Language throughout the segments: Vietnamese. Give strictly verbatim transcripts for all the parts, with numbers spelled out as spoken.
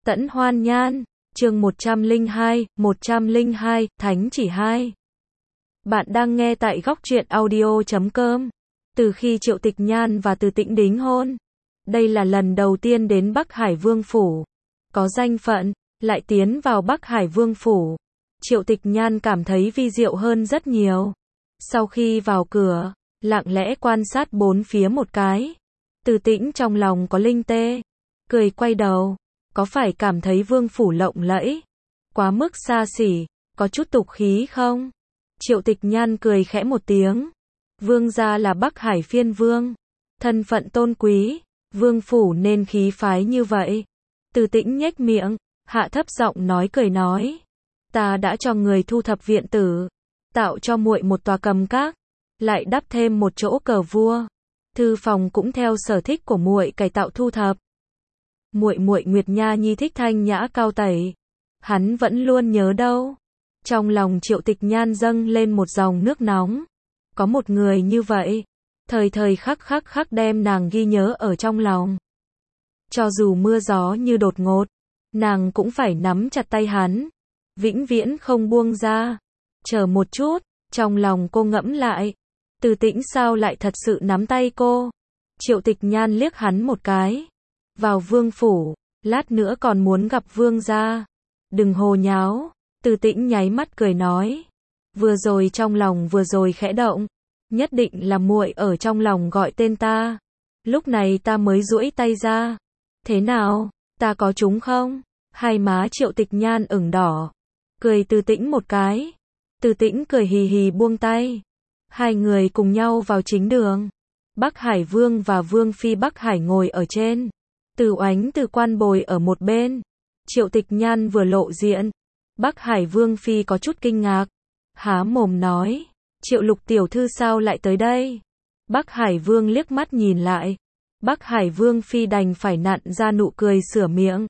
Tẫn Hoan Nhan, chương một trăm lẻ hai, một trăm lẻ hai, Thánh Chỉ hai. Bạn đang nghe tại góc truyện audio chấm com. Từ khi Triệu Tịch Nhan và Từ Tĩnh đính hôn, đây là lần đầu tiên đến Bắc Hải Vương Phủ. Có danh phận, lại tiến vào Bắc Hải Vương Phủ. Triệu Tịch Nhan cảm thấy vi diệu hơn rất nhiều. Sau khi vào cửa, lặng lẽ quan sát bốn phía một cái. Từ Tĩnh trong lòng có linh tê, cười quay đầu. Có phải cảm thấy Vương Phủ lộng lẫy, quá mức xa xỉ, có chút tục khí không? Triệu Tịch Nhan cười khẽ một tiếng. Vương gia là Bắc Hải Phiên Vương, thân phận tôn quý, Vương Phủ nên khí phái như vậy. Từ Tĩnh nhếch miệng, hạ thấp giọng nói cười nói. Ta đã cho người thu thập viện tử, tạo cho muội một tòa cầm các, lại đắp thêm một chỗ cờ vua. Thư phòng cũng theo sở thích của muội cải tạo thu thập. Muội muội Nguyệt Nha Nhi thích thanh nhã cao tẩy, hắn vẫn luôn nhớ đâu. Trong lòng Triệu Tịch Nhan dâng lên một dòng nước nóng. Có một người như vậy, thời thời khắc khắc khắc đem nàng ghi nhớ ở trong lòng. Cho dù mưa gió như đột ngột, nàng cũng phải nắm chặt tay hắn, vĩnh viễn không buông ra. Chờ một chút, trong lòng cô ngẫm lại, Từ Tĩnh sao lại thật sự nắm tay cô? Triệu Tịch Nhan liếc hắn một cái. Vào Vương Phủ, lát nữa còn muốn gặp Vương gia. Đừng hồ nháo. Từ Tĩnh nháy mắt cười nói. Vừa rồi trong lòng vừa rồi khẽ động, nhất định là muội ở trong lòng gọi tên ta. Lúc này ta mới duỗi tay ra. Thế nào, ta có trúng không? Hai má Triệu Tịch Nhan ửng đỏ, cười Từ Tĩnh một cái. Từ Tĩnh cười hì hì buông tay. Hai người cùng nhau vào chính đường. Bắc Hải Vương và Vương Phi Bắc Hải ngồi ở trên, Từ Oánh Từ Quan bồi ở một bên. Triệu Tịch Nhan vừa lộ diện, Bắc Hải Vương Phi có chút kinh ngạc, há mồm nói, Triệu Lục tiểu thư sao lại tới đây? Bắc Hải Vương liếc mắt nhìn lại, Bắc Hải Vương Phi đành phải nặn ra nụ cười sửa miệng.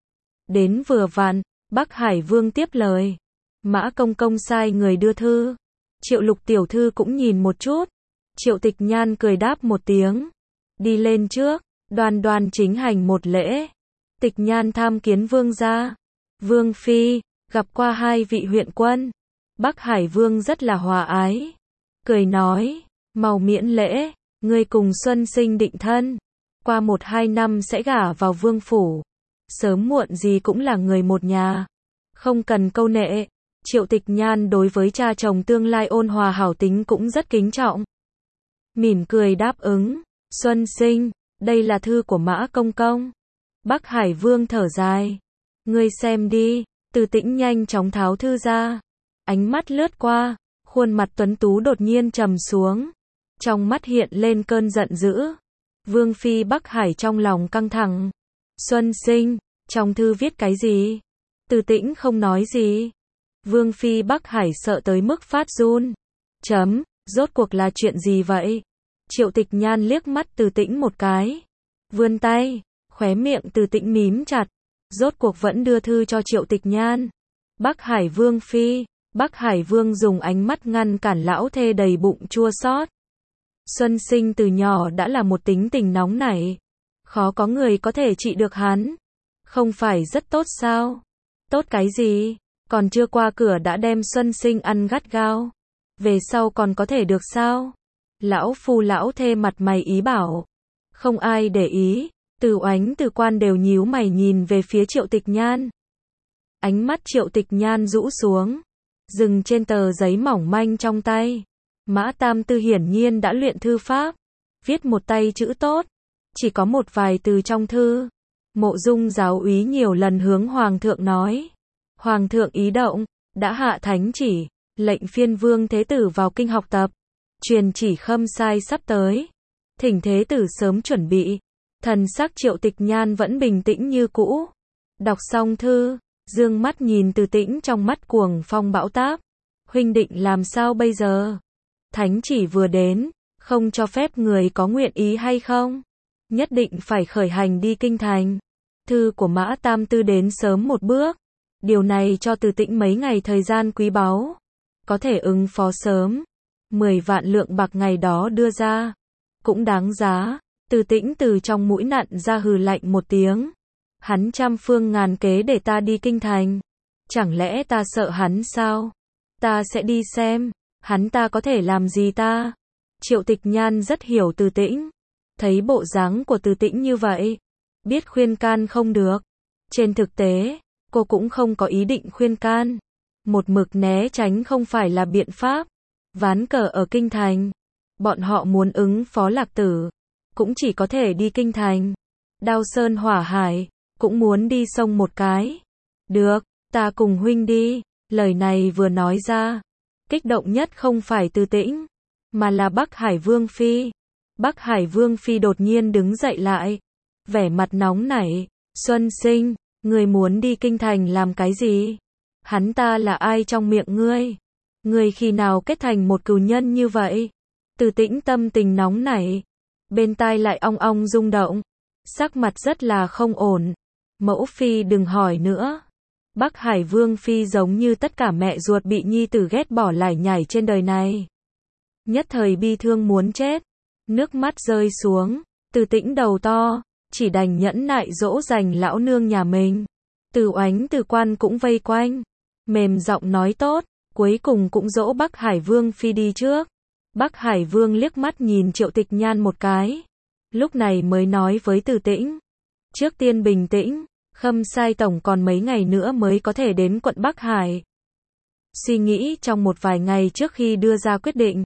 Đến vừa vặn, Bắc Hải Vương tiếp lời, Mã công công sai người đưa thư, Triệu Lục tiểu thư cũng nhìn một chút. Triệu Tịch Nhan cười đáp một tiếng, đi lên trước, đoan đoan chính hành một lễ. Tịch Nhan tham kiến Vương gia. Vương Phi, gặp qua hai vị huyện quân. Bắc Hải Vương rất là hòa ái, cười nói, mau miễn lễ, ngươi cùng Xuân Sinh định thân, qua một hai năm sẽ gả vào Vương Phủ, sớm muộn gì cũng là người một nhà, không cần câu nệ. Triệu Tịch Nhan đối với cha chồng tương lai ôn hòa hảo tính cũng rất kính trọng, mỉm cười đáp ứng. Xuân Sinh, đây là thư của Mã công công. Bắc Hải Vương thở dài, ngươi xem đi. Từ Tĩnh nhanh chóng tháo thư ra, ánh mắt lướt qua, khuôn mặt tuấn tú đột nhiên trầm xuống, trong mắt hiện lên cơn giận dữ. Vương Phi Bắc Hải trong lòng căng thẳng. Xuân Sinh, trong thư viết cái gì? Từ Tĩnh không nói gì. Vương Phi Bắc Hải sợ tới mức phát run. Chấm, rốt cuộc là chuyện gì vậy? Triệu Tịch Nhan liếc mắt Từ Tĩnh một cái, vươn tay, khóe miệng Từ Tĩnh mím chặt, rốt cuộc vẫn đưa thư cho Triệu Tịch Nhan. Bắc Hải Vương Phi. Bắc Hải Vương dùng ánh mắt ngăn cản lão thê đầy bụng chua xót. Xuân Sinh từ nhỏ đã là một tính tình nóng nảy, khó có người có thể trị được hắn. Không phải rất tốt sao? Tốt cái gì? Còn chưa qua cửa đã đem Xuân Sinh ăn gắt gao, về sau còn có thể được sao? Lão phu lão thê mặt mày ý bảo. Không ai để ý. Từ Oánh Từ Quan đều nhíu mày nhìn về phía Triệu Tịch Nhan. Ánh mắt Triệu Tịch Nhan rũ xuống, dừng trên tờ giấy mỏng manh trong tay. Mã Tam Tư hiển nhiên đã luyện thư pháp, viết một tay chữ tốt, chỉ có một vài từ trong thư. Mộ Dung giáo úy nhiều lần hướng Hoàng thượng nói. Hoàng thượng ý động, đã hạ thánh chỉ, lệnh phiên vương thế tử vào kinh học tập, truyền chỉ khâm sai sắp tới, thỉnh thế tử sớm chuẩn bị. Thần sắc Triệu Tịch Nhan vẫn bình tĩnh như cũ. Đọc xong thư, dương mắt nhìn Từ Tĩnh trong mắt cuồng phong bão táp. Huynh định làm sao bây giờ? Thánh chỉ vừa đến, không cho phép người có nguyện ý hay không? Nhất định phải khởi hành đi kinh thành. Thư của Mã Tam Tư đến sớm một bước. Điều này cho Từ Tĩnh mấy ngày thời gian quý báu, có thể ứng phó sớm. Mười vạn lượng bạc ngày đó đưa ra, cũng đáng giá. Từ Tĩnh từ trong mũi nặn ra hừ lạnh một tiếng. Hắn trăm phương ngàn kế để ta đi kinh thành. Chẳng lẽ ta sợ hắn sao? Ta sẽ đi xem. Hắn ta có thể làm gì ta? Triệu Tịch Nhan rất hiểu Từ Tĩnh. Thấy bộ dáng của Từ Tĩnh như vậy, biết khuyên can không được. Trên thực tế, cô cũng không có ý định khuyên can. Một mực né tránh không phải là biện pháp. Ván cờ ở kinh thành. Bọn họ muốn ứng phó Lạc Tử, cũng chỉ có thể đi kinh thành. Đao sơn hỏa hải, cũng muốn đi sông một cái. Được, ta cùng huynh đi. Lời này vừa nói ra, kích động nhất không phải Từ Tĩnh, mà là Bắc Hải Vương Phi. Bắc Hải Vương Phi đột nhiên đứng dậy lại, vẻ mặt nóng nảy. Xuân Sinh, ngươi muốn đi kinh thành làm cái gì? Hắn ta là ai trong miệng ngươi? Ngươi khi nào kết thành một cừu nhân như vậy? Từ Tĩnh tâm tình nóng nảy, bên tai lại ong ong rung động, sắc mặt rất là không ổn. Mẫu Phi đừng hỏi nữa. Bắc Hải Vương Phi giống như tất cả mẹ ruột bị nhi tử ghét bỏ lải nhải trên đời này. Nhất thời bi thương muốn chết, nước mắt rơi xuống. Từ Tĩnh đầu to, chỉ đành nhẫn nại dỗ dành lão nương nhà mình. Từ Oánh Từ Quan cũng vây quanh, mềm giọng nói tốt, cuối cùng cũng dỗ Bắc Hải Vương Phi đi trước. Bắc Hải Vương liếc mắt nhìn Triệu Tịch Nhan một cái, lúc này mới nói với Từ Tĩnh. Trước tiên bình tĩnh, Khâm Sai Tổng còn mấy ngày nữa mới có thể đến quận Bắc Hải. Suy nghĩ trong một vài ngày trước khi đưa ra quyết định.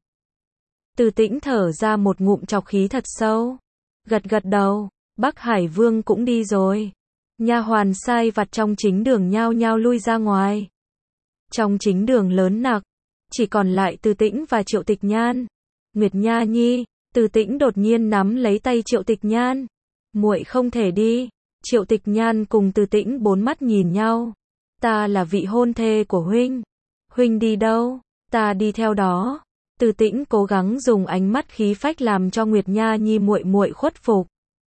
Từ Tĩnh thở ra một ngụm trọc khí thật sâu, gật gật đầu. Bắc Hải Vương cũng đi rồi. Nha hoàn sai vặt trong chính đường nhao nhao lui ra ngoài. Trong chính đường lớn nặc, chỉ còn lại Từ Tĩnh và Triệu Tịch Nhan. Nguyệt Nha Nhi, Từ Tĩnh đột nhiên nắm lấy tay Triệu Tịch Nhan. Muội không thể đi. Triệu Tịch Nhan cùng Từ Tĩnh bốn mắt nhìn nhau. Ta là vị hôn thê của huynh. Huynh đi đâu, ta đi theo đó. Từ Tĩnh cố gắng dùng ánh mắt khí phách làm cho Nguyệt Nha Nhi muội muội khuất phục.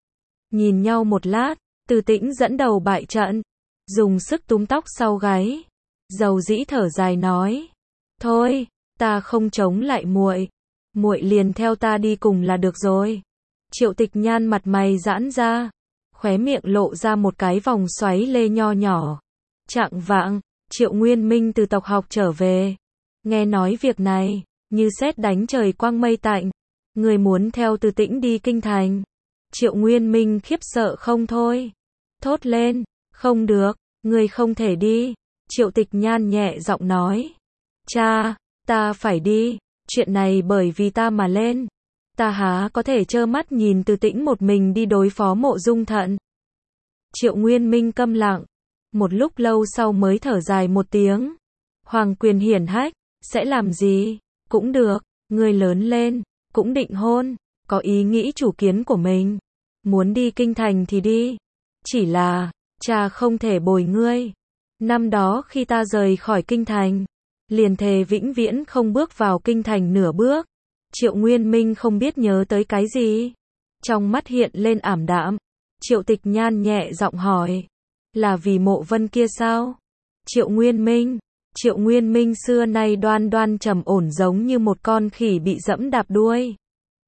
Nhìn nhau một lát, Từ Tĩnh dẫn đầu bại trận, dùng sức túm tóc sau gáy, dầu dĩ thở dài nói: "Thôi, ta không chống lại muội, muội liền theo ta đi cùng là được rồi." Triệu Tịch Nhan mặt mày giãn ra, khóe miệng lộ ra một cái vòng xoáy lê nho nhỏ. Chạng vạng, Triệu Nguyên Minh từ tộc học trở về, nghe nói việc này, như sét đánh trời quang mây tạnh. Người muốn theo Từ Tĩnh đi kinh thành. Triệu Nguyên Minh khiếp sợ không thôi, thốt lên: "Không được, người không thể đi." Triệu Tịch Nhan nhẹ giọng nói: "Cha, ta phải đi, chuyện này bởi vì ta mà lên. Ta há có thể trơ mắt nhìn Từ Tĩnh một mình đi đối phó Mộ Dung Thận." Triệu Nguyên Minh câm lặng, một lúc lâu sau mới thở dài một tiếng. "Hoàng quyền hiển hách, sẽ làm gì? Cũng được, ngươi lớn lên, cũng định hôn, có ý nghĩ chủ kiến của mình. Muốn đi kinh thành thì đi. Chỉ là, cha không thể bồi ngươi. Năm đó khi ta rời khỏi kinh thành, liền thề vĩnh viễn không bước vào kinh thành nửa bước." Triệu Nguyên Minh không biết nhớ tới cái gì, trong mắt hiện lên ảm đạm. Triệu Tịch Nhan nhẹ giọng hỏi: "Là vì Mộ Vân kia sao?" Triệu Nguyên Minh, Triệu Nguyên Minh xưa nay đoan đoan trầm ổn giống như một con khỉ bị dẫm đạp đuôi.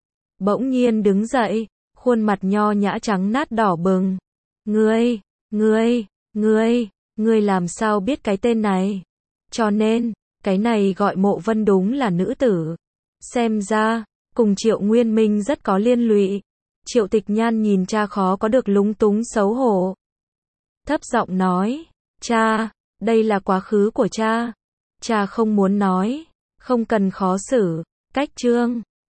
Bỗng nhiên đứng dậy, khuôn mặt nho nhã trắng nát đỏ bừng. "Ngươi, ngươi, ngươi, ngươi làm sao biết cái tên này? Cho nên, cái này gọi Mộ Vân đúng là nữ tử." Xem ra, cùng Triệu Nguyên Minh rất có liên lụy. Triệu Tịch Nhan nhìn cha khó có được lúng túng xấu hổ. Thấp giọng nói: "Cha, đây là quá khứ của cha. Cha không muốn nói, không cần khó xử." Cách chương